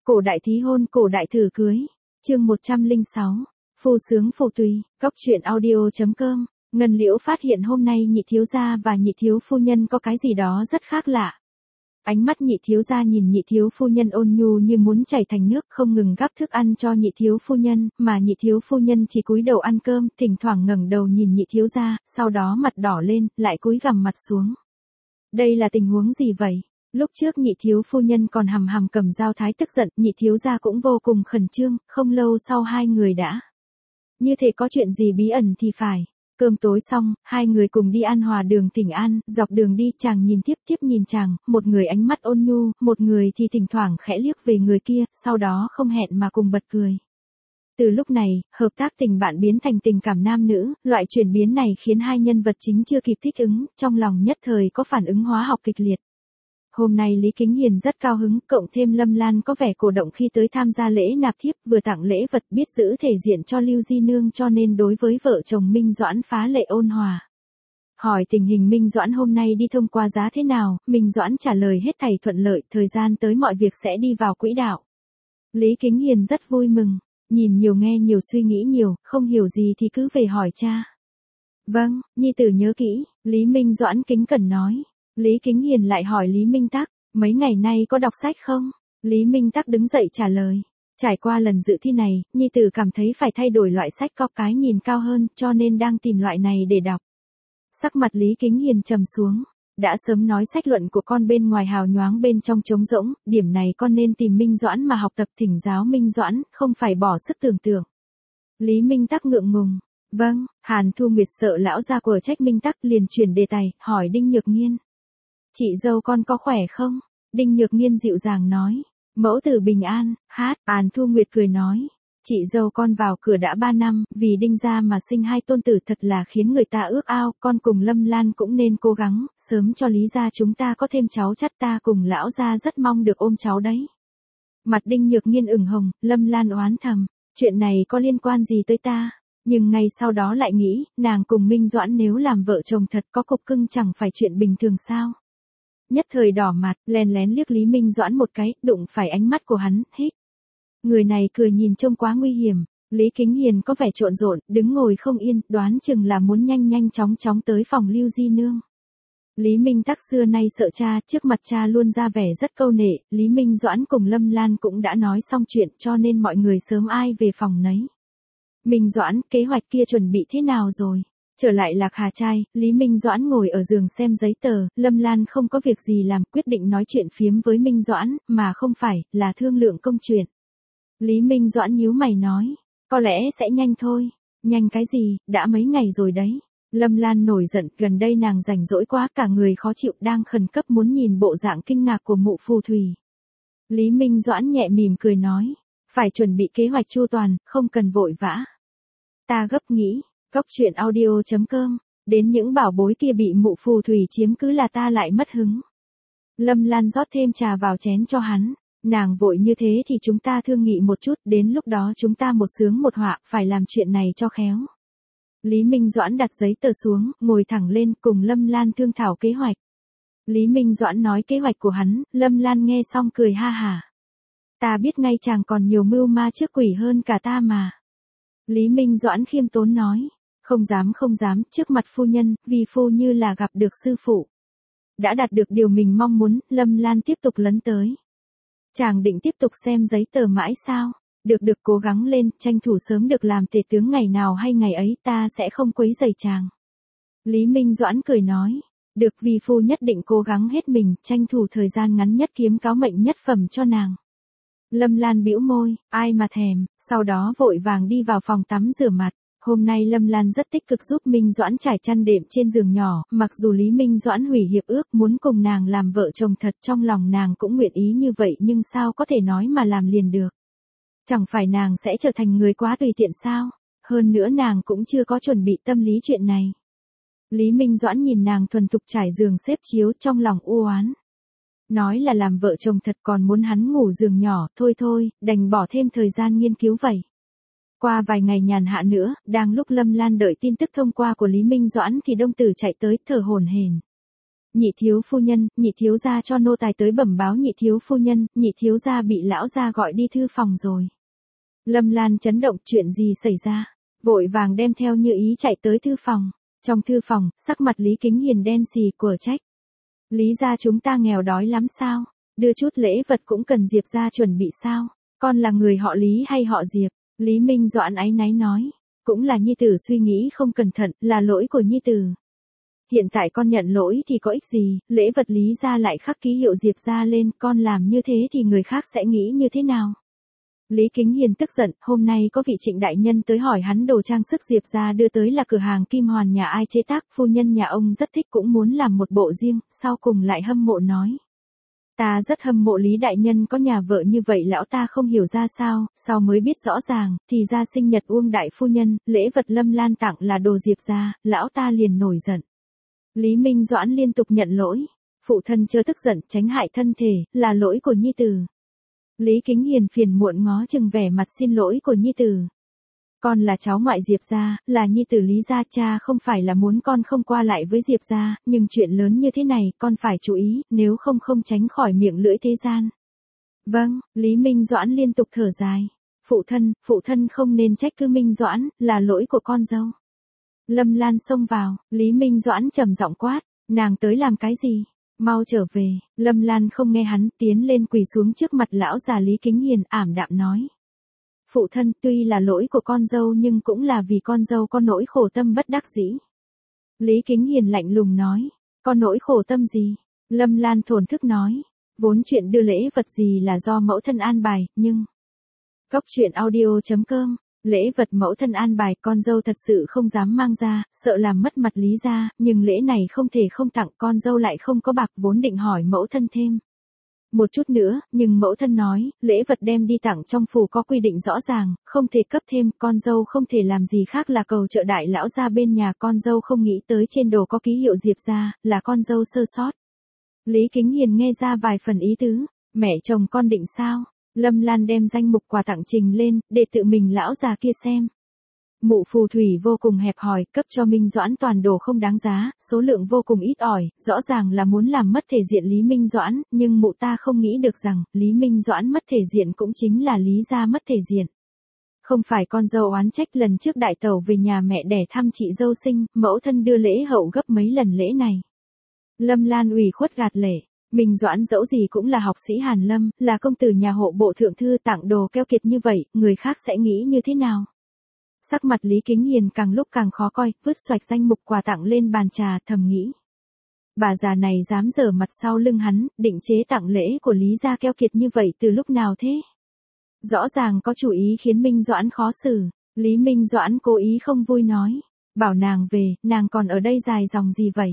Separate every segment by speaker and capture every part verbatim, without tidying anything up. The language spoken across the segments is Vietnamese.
Speaker 1: Cổ đại thí hôn, cổ đại thử cưới. Chương một trăm lẻ sáu. Phu sướng phụ tùy. Góc truyện audio chấm com. Ngân Liễu phát hiện hôm nay nhị thiếu gia và nhị thiếu phu nhân có cái gì đó rất khác lạ. Ánh mắt nhị thiếu gia nhìn nhị thiếu phu nhân ôn nhu như muốn chảy thành nước, không ngừng gắp thức ăn cho nhị thiếu phu nhân, mà nhị thiếu phu nhân chỉ cúi đầu ăn cơm, thỉnh thoảng ngẩng đầu nhìn nhị thiếu gia, sau đó mặt đỏ lên, lại cúi gằm mặt xuống. Đây là tình huống gì vậy? Lúc trước nhị thiếu phu nhân còn hầm hầm cầm dao thái tức giận, nhị thiếu gia cũng vô cùng khẩn trương, không lâu sau hai người đã. Như thể có chuyện gì bí ẩn thì phải. Cơm tối xong, hai người cùng đi ăn hòa đường Thịnh An, dọc đường đi chàng nhìn tiếp tiếp nhìn chàng, một người ánh mắt ôn nhu, một người thì thỉnh thoảng khẽ liếc về người kia, sau đó không hẹn mà cùng bật cười. Từ lúc này, hợp tác tình bạn biến thành tình cảm nam nữ, loại chuyển biến này khiến hai nhân vật chính chưa kịp thích ứng, trong lòng nhất thời có phản ứng hóa học kịch liệt. Hôm nay Lý Kính Hiền rất cao hứng, cộng thêm Lâm Lan có vẻ cổ động khi tới tham gia lễ nạp thiếp, vừa tặng lễ vật biết giữ thể diện cho Lưu Di Nương cho nên đối với vợ chồng Minh Doãn phá lệ ôn hòa. Hỏi tình hình Minh Doãn hôm nay đi thông qua giá thế nào, Minh Doãn trả lời hết thảy thuận lợi, thời gian tới mọi việc sẽ đi vào quỹ đạo. Lý Kính Hiền rất vui mừng, nhìn nhiều nghe nhiều suy nghĩ nhiều, không hiểu gì thì cứ về hỏi cha. Vâng, nhi tử nhớ kỹ, Lý Minh Doãn kính cẩn nói. Lý Kính Hiền lại hỏi Lý Minh Tắc, mấy ngày nay có đọc sách không? Lý Minh Tắc đứng dậy trả lời, trải qua lần dự thi này, nhi tử cảm thấy phải thay đổi loại sách có cái nhìn cao hơn, cho nên đang tìm loại này để đọc. Sắc mặt Lý Kính Hiền trầm xuống, đã sớm nói sách luận của con bên ngoài hào nhoáng bên trong trống rỗng, điểm này con nên tìm Minh Doãn mà học tập thỉnh giáo Minh Doãn, không phải bỏ sức tưởng tượng. Lý Minh Tắc ngượng ngùng, vâng, Hàn Thu Nguyệt sợ lão gia của trách Minh Tắc liền chuyển đề tài, hỏi Đinh Nhược Nghiên. Chị dâu con có khỏe không? Đinh Nhược Nghiên dịu dàng nói. Mẫu tử bình an, hát, Hàn Thu Nguyệt cười nói. Chị dâu con vào cửa đã ba năm, vì Đinh gia mà sinh hai tôn tử thật là khiến người ta ước ao, con cùng Lâm Lan cũng nên cố gắng, sớm cho Lý gia chúng ta có thêm cháu chắt ta cùng lão gia rất mong được ôm cháu đấy. Mặt Đinh Nhược Nghiên ửng hồng, Lâm Lan oán thầm, chuyện này có liên quan gì tới ta? Nhưng ngay sau đó lại nghĩ, nàng cùng Minh Doãn nếu làm vợ chồng thật có cục cưng chẳng phải chuyện bình thường sao? Nhất thời đỏ mặt, lén lén liếc Lý Minh Doãn một cái, đụng phải ánh mắt của hắn, hít. Người này cười nhìn trông quá nguy hiểm, Lý Kính Hiền có vẻ trộn rộn, đứng ngồi không yên, đoán chừng là muốn nhanh nhanh chóng chóng tới phòng Lưu Di Nương. Lý Minh Tắc xưa nay sợ cha, trước mặt cha luôn ra vẻ rất câu nệ, Lý Minh Doãn cùng Lâm Lan cũng đã nói xong chuyện cho nên mọi người sớm ai về phòng nấy. Minh Doãn, kế hoạch kia chuẩn bị thế nào rồi? Trở lại Lạc Hà trai, Lý Minh Doãn ngồi ở giường xem giấy tờ, Lâm Lan không có việc gì làm, quyết định nói chuyện phiếm với Minh Doãn, mà không phải, là thương lượng công chuyện. Lý Minh Doãn nhíu mày nói, có lẽ sẽ nhanh thôi. Nhanh cái gì, đã mấy ngày rồi đấy. Lâm Lan nổi giận, gần đây nàng rảnh rỗi quá, cả người khó chịu, đang khẩn cấp muốn nhìn bộ dạng kinh ngạc của mụ phù thủy. Lý Minh Doãn nhẹ mỉm cười nói, phải chuẩn bị kế hoạch chu toàn, không cần vội vã. Ta gấp nghĩ. Góc truyện audio chấm com, đến những bảo bối kia bị mụ phù thủy chiếm cứ là ta lại mất hứng. Lâm Lan rót thêm trà vào chén cho hắn, nàng vội như thế thì chúng ta thương nghị một chút, đến lúc đó chúng ta một sướng một họa, phải làm chuyện này cho khéo. Lý Minh Doãn đặt giấy tờ xuống, ngồi thẳng lên cùng Lâm Lan thương thảo kế hoạch. Lý Minh Doãn nói kế hoạch của hắn, Lâm Lan nghe xong cười ha hả. Ta biết ngay chàng còn nhiều mưu ma trước quỷ hơn cả ta mà. Lý Minh Doãn khiêm tốn nói. Không dám không dám, trước mặt phu nhân, vì phu như là gặp được sư phụ. Đã đạt được điều mình mong muốn, Lâm Lan tiếp tục lấn tới. Chàng định tiếp tục xem giấy tờ mãi sao? Được được cố gắng lên, tranh thủ sớm được làm tể tướng ngày nào hay ngày ấy ta sẽ không quấy rầy chàng. Lý Minh Doãn cười nói. Được vì phu nhất định cố gắng hết mình, tranh thủ thời gian ngắn nhất kiếm cáo mệnh nhất phẩm cho nàng. Lâm Lan bĩu môi, ai mà thèm, sau đó vội vàng đi vào phòng tắm rửa mặt. Hôm nay Lâm Lan rất tích cực giúp Minh Doãn trải chăn đệm trên giường nhỏ, mặc dù Lý Minh Doãn hủy hiệp ước muốn cùng nàng làm vợ chồng thật, trong lòng nàng cũng nguyện ý như vậy nhưng sao có thể nói mà làm liền được. Chẳng phải nàng sẽ trở thành người quá tùy tiện sao, hơn nữa nàng cũng chưa có chuẩn bị tâm lý chuyện này. Lý Minh Doãn nhìn nàng thuần thục trải giường xếp chiếu trong lòng u oán. Nói là làm vợ chồng thật còn muốn hắn ngủ giường nhỏ, thôi thôi, đành bỏ thêm thời gian nghiên cứu vậy. Qua vài ngày nhàn hạ nữa, đang lúc Lâm Lan đợi tin tức thông qua của Lý Minh Doãn thì Đông Tử chạy tới, thở hổn hển. nhị thiếu phu nhân, nhị thiếu gia cho nô tài tới bẩm báo nhị thiếu phu nhân, nhị thiếu gia bị lão gia gọi đi thư phòng rồi. Lâm Lan chấn động, chuyện gì xảy ra? Vội vàng đem theo Như Ý chạy tới thư phòng. Trong thư phòng, sắc mặt Lý Kính Hiền đen xì của trách. Lý gia chúng ta nghèo đói lắm sao? Đưa chút lễ vật cũng cần Diệp gia chuẩn bị sao? Con là người họ Lý hay họ Diệp? Lý Minh Doãn áy náy nói. Cũng là nhi tử suy nghĩ không cẩn thận, là lỗi của nhi tử. Hiện tại con nhận lỗi thì có ích gì, lễ vật Lý gia lại khắc ký hiệu Diệp gia lên, con làm như thế thì người khác sẽ nghĩ như thế nào? Lý Kính Hiền tức giận, hôm nay có vị Trịnh đại nhân tới hỏi hắn đồ trang sức Diệp gia đưa tới là cửa hàng kim hoàn nhà ai chế tác, phu nhân nhà ông rất thích cũng muốn làm một bộ riêng, sau cùng lại hâm mộ nói. Ta rất hâm mộ Lý đại nhân có nhà vợ như vậy, lão ta không hiểu ra sao, sau mới biết rõ ràng, thì ra sinh nhật Uông đại phu nhân, lễ vật Lâm Lan tặng là đồ Diệp gia, lão ta liền nổi giận. Lý Minh Doãn liên tục nhận lỗi, phụ thân chớ tức giận, tránh hại thân thể, là lỗi của nhi tử. Lý Kính Hiền phiền muộn ngó chừng vẻ mặt xin lỗi của nhi tử. Con là cháu ngoại Diệp gia, là nhi tử Lý gia, cha không phải là muốn con không qua lại với Diệp gia, nhưng chuyện lớn như thế này, con phải chú ý, nếu không không tránh khỏi miệng lưỡi thế gian. Vâng, Lý Minh Doãn liên tục thở dài. Phụ thân, phụ thân không nên trách cứ Minh Doãn, là lỗi của con dâu. Lâm Lan xông vào, Lý Minh Doãn trầm giọng quát, nàng tới làm cái gì? Mau trở về. Lâm Lan không nghe hắn, tiến lên quỳ xuống trước mặt lão già Lý Kính Hiền, ảm đạm nói. Phụ thân, tuy là lỗi của con dâu nhưng cũng là vì con dâu có nỗi khổ tâm bất đắc dĩ. Lý Kính Hiền lạnh lùng nói, có nỗi khổ tâm gì? Lâm Lan thổn thức nói, vốn chuyện đưa lễ vật gì là do mẫu thân an bài, nhưng... Góc truyện audio chấm com, lễ vật mẫu thân an bài, con dâu thật sự không dám mang ra, sợ làm mất mặt Lý gia, nhưng lễ này không thể không tặng, con dâu lại không có bạc, vốn định hỏi mẫu thân thêm. Một chút nữa, nhưng mẫu thân nói, lễ vật đem đi tặng trong phủ có quy định rõ ràng, không thể cấp thêm, con dâu không thể làm gì khác là cầu trợ đại lão gia bên nhà, con dâu không nghĩ tới trên đồ có ký hiệu Diệp gia, là con dâu sơ sót. Lý Kính Hiền nghe ra vài phần ý tứ, mẹ chồng con định sao? Lâm Lan đem danh mục quà tặng trình lên, để tự mình lão già kia xem. Mụ phù thủy vô cùng hẹp hòi, cấp cho Minh Doãn toàn đồ không đáng giá, số lượng vô cùng ít ỏi, rõ ràng là muốn làm mất thể diện Lý Minh Doãn, nhưng mụ ta không nghĩ được rằng, Lý Minh Doãn mất thể diện cũng chính là Lý gia mất thể diện. Không phải con dâu oán trách, lần trước đại tẩu về nhà mẹ đẻ thăm chị dâu sinh, mẫu thân đưa lễ hậu gấp mấy lần lễ này. Lâm Lan ủy khuất gạt lệ. Minh Doãn dẫu gì cũng là học sĩ Hàn Lâm, là công tử nhà hộ bộ thượng thư, tặng đồ keo kiệt như vậy, người khác sẽ nghĩ như thế nào? Sắc mặt Lý Kính Hiền càng lúc càng khó coi, vứt xoạch danh mục quà tặng lên bàn trà, thầm nghĩ. Bà già này dám giở mặt sau lưng hắn, định chế tặng lễ của Lý gia keo kiệt như vậy từ lúc nào thế? Rõ ràng có chủ ý khiến Minh Doãn khó xử, Lý Minh Doãn cố ý không vui nói. Bảo nàng về, nàng còn ở đây dài dòng gì vậy?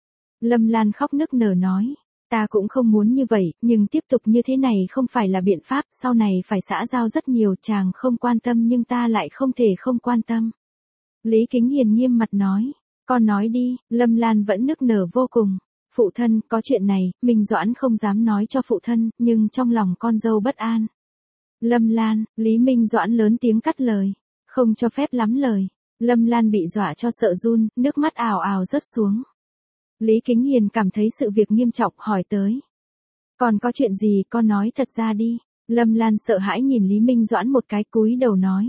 Speaker 1: Lâm Lan khóc nức nở nói. Ta cũng không muốn như vậy, nhưng tiếp tục như thế này không phải là biện pháp, sau này phải xã giao rất nhiều, chàng không quan tâm nhưng ta lại không thể không quan tâm. Lý Kính Hiền nghiêm mặt nói, con nói đi, Lâm Lan vẫn nức nở vô cùng. Phụ thân, có chuyện này, Minh Doãn không dám nói cho phụ thân, nhưng trong lòng con dâu bất an. Lâm Lan, Lý Minh Doãn lớn tiếng cắt lời, không cho phép lắm lời. Lâm Lan bị dọa cho sợ run, nước mắt ào ào rớt xuống. Lý Kính Hiền cảm thấy sự việc nghiêm trọng, hỏi tới. Còn có chuyện gì, con nói thật ra đi. Lâm Lan sợ hãi nhìn Lý Minh Doãn một cái, cúi đầu nói.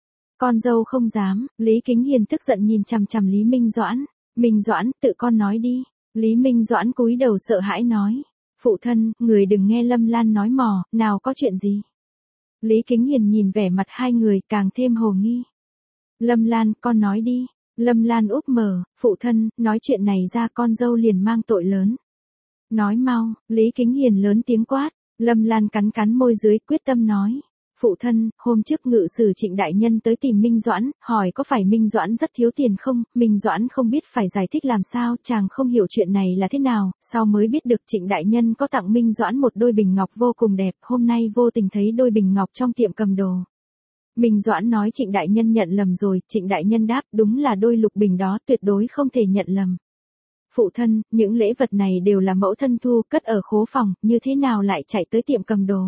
Speaker 1: Con dâu không dám. Lý Kính Hiền tức giận nhìn chằm chằm Lý Minh Doãn. Minh Doãn, tự con nói đi. Lý Minh Doãn cúi đầu sợ hãi nói. Phụ thân, người đừng nghe Lâm Lan nói mò, nào có chuyện gì. Lý Kính Hiền nhìn vẻ mặt hai người, càng thêm hồ nghi. Lâm Lan, con nói đi. Lâm Lan úp mở, phụ thân, nói chuyện này ra con dâu liền mang tội lớn. Nói mau, Lý Kính Hiền lớn tiếng quát, Lâm Lan cắn cắn môi dưới, quyết tâm nói. Phụ thân, hôm trước ngự sử Trịnh đại nhân tới tìm Minh Doãn, hỏi có phải Minh Doãn rất thiếu tiền không, Minh Doãn không biết phải giải thích làm sao, chàng không hiểu chuyện này là thế nào, sau mới biết được Trịnh đại nhân có tặng Minh Doãn một đôi bình ngọc vô cùng đẹp, hôm nay vô tình thấy đôi bình ngọc trong tiệm cầm đồ. Minh Doãn nói Trịnh đại nhân nhận lầm rồi, Trịnh đại nhân đáp đúng là đôi lục bình đó, tuyệt đối không thể nhận lầm. Phụ thân, những lễ vật này đều là mẫu thân thu, cất ở khố phòng, như thế nào lại chạy tới tiệm cầm đồ.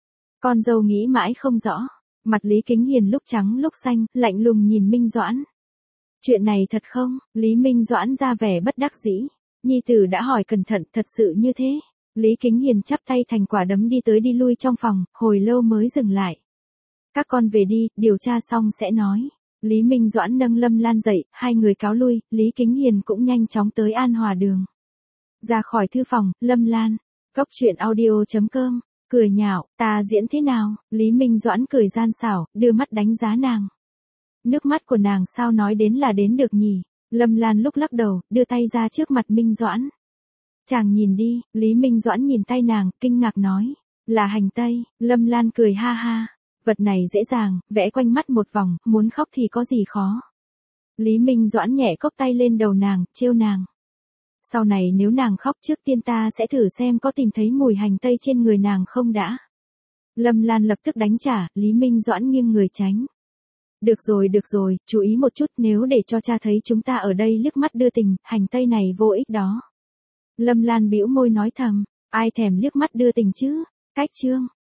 Speaker 1: Con dâu nghĩ mãi không rõ, mặt Lý Kính Hiền lúc trắng lúc xanh, lạnh lùng nhìn Minh Doãn. Chuyện này thật không? Lý Minh Doãn ra vẻ bất đắc dĩ. Nhi tử đã hỏi cẩn thận, thật sự như thế. Lý Kính Hiền chắp tay thành quả đấm đi tới đi lui trong phòng, hồi lâu mới dừng lại. Các con về đi, điều tra xong sẽ nói. Lý Minh Doãn nâng Lâm Lan dậy, hai người cáo lui, Lý Kính Hiền cũng nhanh chóng tới An Hòa Đường. Ra khỏi thư phòng, Lâm Lan, Cốc truyện audio chấm com, cười nhạo, ta diễn thế nào? Lý Minh Doãn cười gian xảo, đưa mắt đánh giá nàng. Nước mắt của nàng sao nói đến là đến được nhỉ? Lâm Lan lúc lắc đầu, đưa tay ra trước mặt Minh Doãn. Chàng nhìn đi, Lý Minh Doãn nhìn tay nàng, kinh ngạc nói, là hành tây. Lâm Lan cười ha ha, vật này dễ dàng, vẽ quanh mắt một vòng, muốn khóc thì có gì khó. Lý Minh Doãn nhẹ cốc tay lên đầu nàng, trêu nàng. Sau này nếu nàng khóc trước tiên ta sẽ thử xem có tìm thấy mùi hành tây trên người nàng không đã. Lâm Lan lập tức đánh trả, Lý Minh Doãn nghiêng người tránh. Được rồi được rồi, chú ý một chút, nếu để cho cha thấy chúng ta ở đây liếc mắt đưa tình, hành tây này vô ích đó. Lâm Lan bĩu môi nói thầm, ai thèm liếc mắt đưa tình chứ, cách chương.